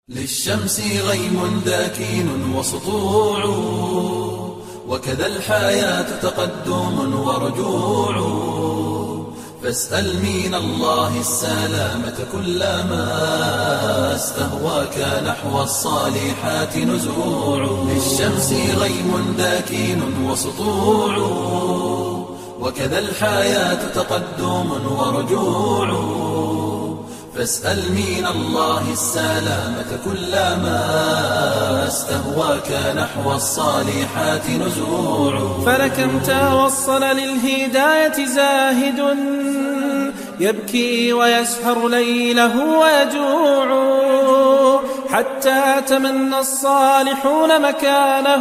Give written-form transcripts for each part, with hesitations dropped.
للشمس غيم داكين وسطوع، وكذا الحياة تقدم ورجوع. فاسأل من الله السلامة كلما استهواك نحو الصالحات نزوع. للشمس غيم داكين وسطوع، وكذا الحياة تقدم ورجوع. فاسأل من الله السلامة كلما استهواك نحو الصالحات نزوع. فلكم توصل للهداية زاهد يبكي ويسهر ليله ويجوع، حتى تمنى الصالحون مكانه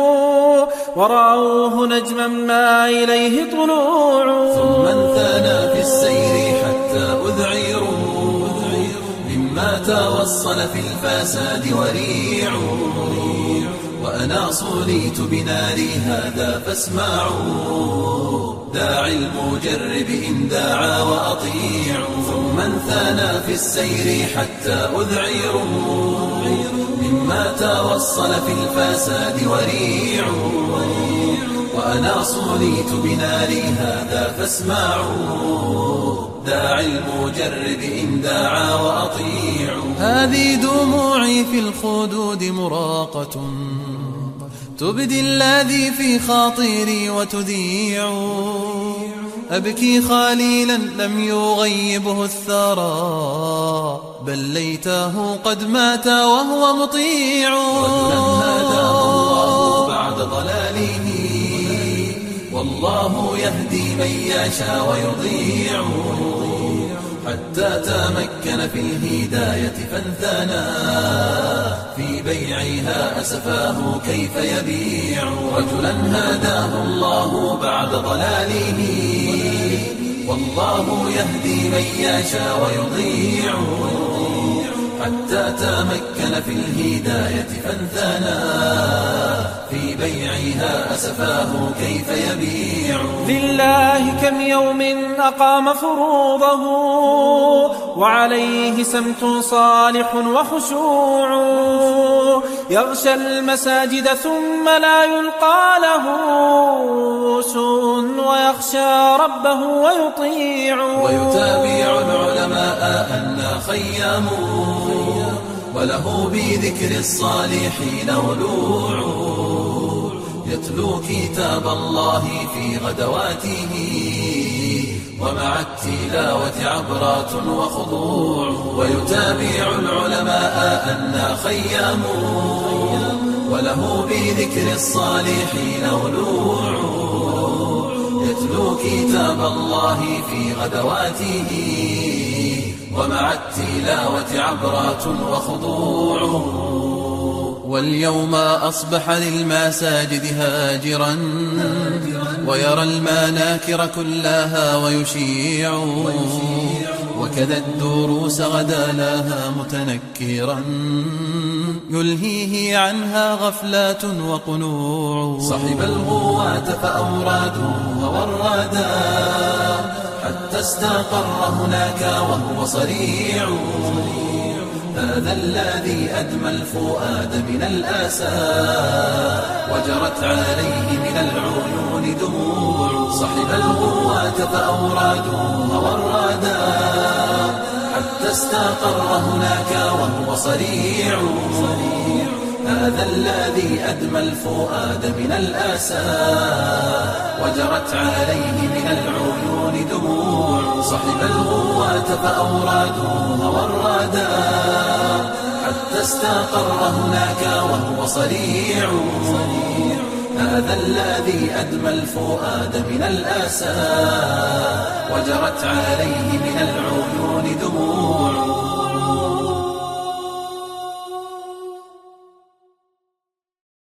ورأوه نجما ما إليه طلوع. ثم انثنى في السير حتى أذعروا مما توصل في الفساد وريع. وأنا صليت بناري هذا فاسمعوا، داعي المجرب إن دعا وأطيع. ثم انثنى في السير حتى أذعر مما توصل في الفساد وريع. وأنا صليت بناري هذا فاسمعوا، داعي المجرب إن دعا وأطيع. هذه دموعي في الخدود مراقة، تبدي الذي في خاطري وتذيع. أبكي خليلا لم يغيبه الثرى، بل ليته قد مات وهو مطيع. رجلا هداه الله بعد ضلاله، والله يهدي من يشاء ويضيع. حتى تمكن في الهداية فانثنى، في بيعها أسفاه كيف يبيع. رجلا هداه الله بعد ضلاله، والله يهدي من يشاء ويضيع. حتى تمكن في الهداية فانثنى، في بيعها أسفاه كيف يبيع. لله كم يوم أقام فروضه، وعليه سمت صالح وخشوع. يغشى المساجد ثم لا يلقى له سوء، ويخشى ربه ويطيع. ويتابع العلماء أن خيام، وله بذكر الصالحين ولوع. يتلو كتاب الله في غدواته، ومع التلاوة عبرات وخضوع. ويتابع العلماء أن خيام، وله بذكر الصالحين ولوع. يتلو كتاب الله في غدواته، ومع التلاوة عبرات وخضوع. واليوم أصبح للمساجد هاجرا، ويرى المناكر كلها ويشيع. وكذا الدروس غدا لها متنكرا، يلهيه عنها غفلات وقنوع. صحب الغواة فأورادوها ورادا، حتى استقر هناك وهو صريع. هذا الذي أدمى الفؤاد من الآسى، وجرت عليه من العيون دموع. صحب الغواة فأورادوها ورادا، حتى استقر هناك وهو صريع. هذا الذي أدمى الفؤاد من الآسى، وجرت عليه من العيون دموع. صحب الغواة فأورادوها ورادا، حتى استقر هناك وهو صريع. هذا الذي أدمى الفؤاد من الآسى، وجرت عليه من العيون